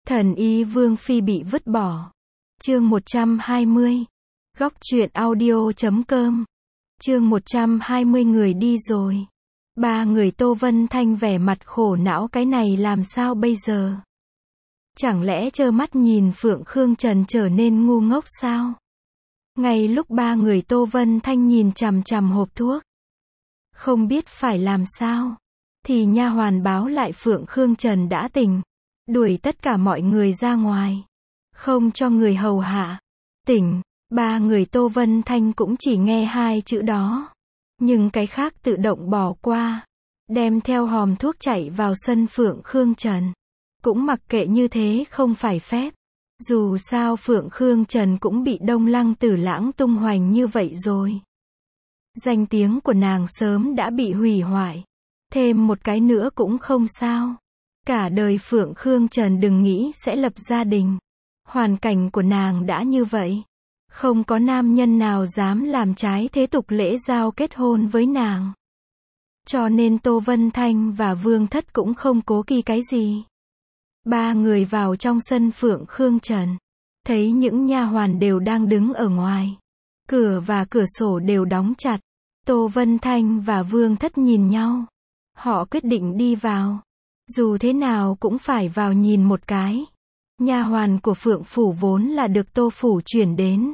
Thần y Vương Phi bị vứt bỏ. Chương 120. Góc truyện audio.com. Chương 120 người đi rồi. Ba người Tô Vân Thanh vẻ mặt khổ não, cái này làm sao bây giờ? Chẳng lẽ trơ mắt nhìn Phượng Khương Trần trở nên ngu ngốc sao? Ngay lúc ba người Tô Vân Thanh nhìn chằm chằm hộp thuốc, không biết phải làm sao, thì nha hoàn báo lại Phượng Khương Trần đã tỉnh, đuổi tất cả mọi người ra ngoài, không cho người hầu hạ. Tỉnh. Ba người Tô Vân Thanh cũng chỉ nghe hai chữ đó, nhưng cái khác tự động bỏ qua, đem theo hòm thuốc chạy vào sân Phượng Khương Trần. Cũng mặc kệ như thế không phải phép. Dù sao Phượng Khương Trần cũng bị Đông Lăng Tử Lãng tung hoành như vậy rồi. Danh tiếng của nàng sớm đã bị hủy hoại. Thêm một cái nữa cũng không sao. Cả đời Phượng Khương Trần đừng nghĩ sẽ lập gia đình. Hoàn cảnh của nàng đã như vậy. Không có nam nhân nào dám làm trái thế tục lễ giao kết hôn với nàng. Cho nên Tô Vân Thanh và Vương Thất cũng không cố kỵ cái gì. Ba người vào trong sân Phượng Khương Trần, thấy những nha hoàn đều đang đứng ở ngoài. Cửa và cửa sổ đều đóng chặt. Tô Vân Thanh và Vương Thất nhìn nhau. Họ quyết định đi vào. Dù thế nào cũng phải vào nhìn một cái. Nha hoàn của Phượng Phủ vốn là được Tô Phủ chuyển đến.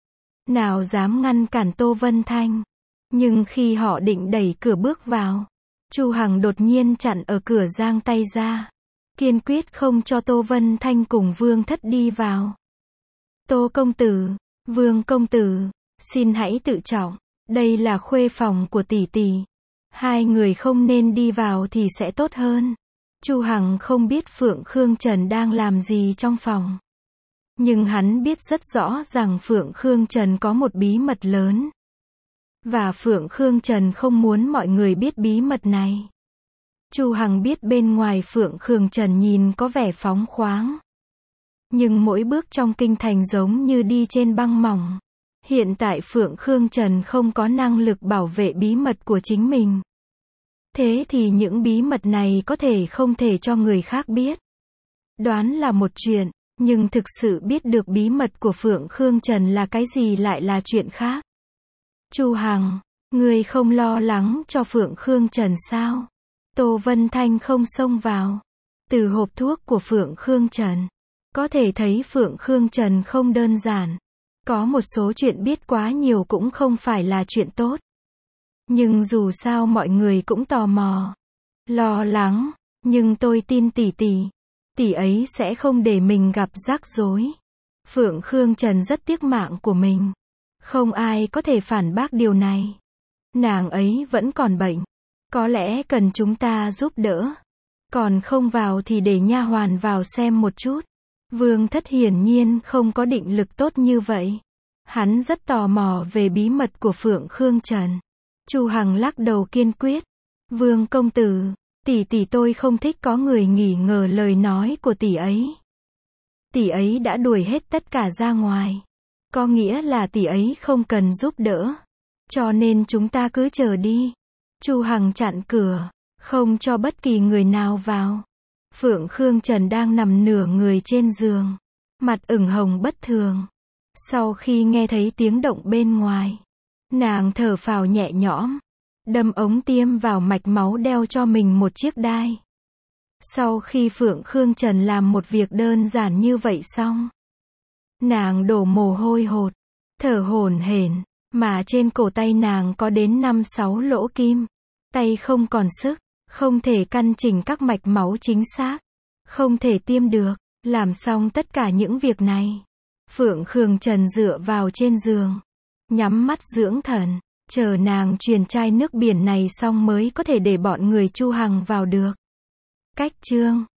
Nào dám ngăn cản Tô Vân Thanh. Nhưng khi họ định đẩy cửa bước vào, Chu Hằng đột nhiên chặn ở cửa, giang tay ra, kiên quyết không cho Tô Vân Thanh cùng Vương Thất đi vào. Tô công tử, Vương công tử, xin hãy tự trọng, đây là khuê phòng của tỷ tỷ. Hai người không nên đi vào thì sẽ tốt hơn. Chu Hằng không biết Phượng Khương Trần đang làm gì trong phòng. Nhưng hắn biết rất rõ rằng Phượng Khương Trần có một bí mật lớn. Và Phượng Khương Trần không muốn mọi người biết bí mật này. Chu Hằng biết bên ngoài Phượng Khương Trần nhìn có vẻ phóng khoáng. Nhưng mỗi bước trong kinh thành giống như đi trên băng mỏng. Hiện tại Phượng Khương Trần không có năng lực bảo vệ bí mật của chính mình. Thế thì những bí mật này có thể không thể cho người khác biết. Đoán là một chuyện, nhưng thực sự biết được bí mật của Phượng Khương Trần là cái gì lại là chuyện khác. Chu Hằng, ngươi không lo lắng cho Phượng Khương Trần sao? Tô Vân Thanh không xông vào. Từ hộp thuốc của Phượng Khương Trần, có thể thấy Phượng Khương Trần không đơn giản. Có một số chuyện biết quá nhiều cũng không phải là chuyện tốt. Nhưng dù sao mọi người cũng tò mò, lo lắng, nhưng tôi tin tỷ tỷ ấy sẽ không để mình gặp rắc rối. Phượng Khương Trần rất tiếc mạng của mình. Không ai có thể phản bác điều này. Nàng ấy vẫn còn bệnh. Có lẽ cần chúng ta giúp đỡ. Còn không vào thì để nha hoàn vào xem một chút. Vương Thất hiển nhiên không có định lực tốt như vậy. Hắn rất tò mò về bí mật của Phượng Khương Trần. Chu Hằng lắc đầu kiên quyết. Vương công tử, tỷ tôi không thích có người nghi ngờ lời nói của tỷ ấy. Tỷ ấy đã đuổi hết tất cả ra ngoài. Có nghĩa là tỷ ấy không cần giúp đỡ. Cho nên chúng ta cứ chờ đi. Chu Hằng chặn cửa, không cho bất kỳ người nào vào. Phượng Khương Trần đang nằm nửa người trên giường, mặt ửng hồng bất thường. Sau khi nghe thấy tiếng động bên ngoài, nàng thở phào nhẹ nhõm, đâm ống tiêm vào mạch máu, đeo cho mình một chiếc đai. Sau khi Phượng Khương Trần làm một việc đơn giản như vậy xong, nàng đổ mồ hôi hột, thở hổn hển, mà trên cổ tay nàng có đến 5-6 lỗ kim. Tay không còn sức, không thể căn chỉnh các mạch máu chính xác, không thể tiêm được. Làm xong tất cả những việc này, Phượng Khương Trần dựa vào trên giường, nhắm mắt dưỡng thần, chờ nàng truyền chai nước biển này xong mới có thể để bọn người Chu Hằng vào được. Cách chương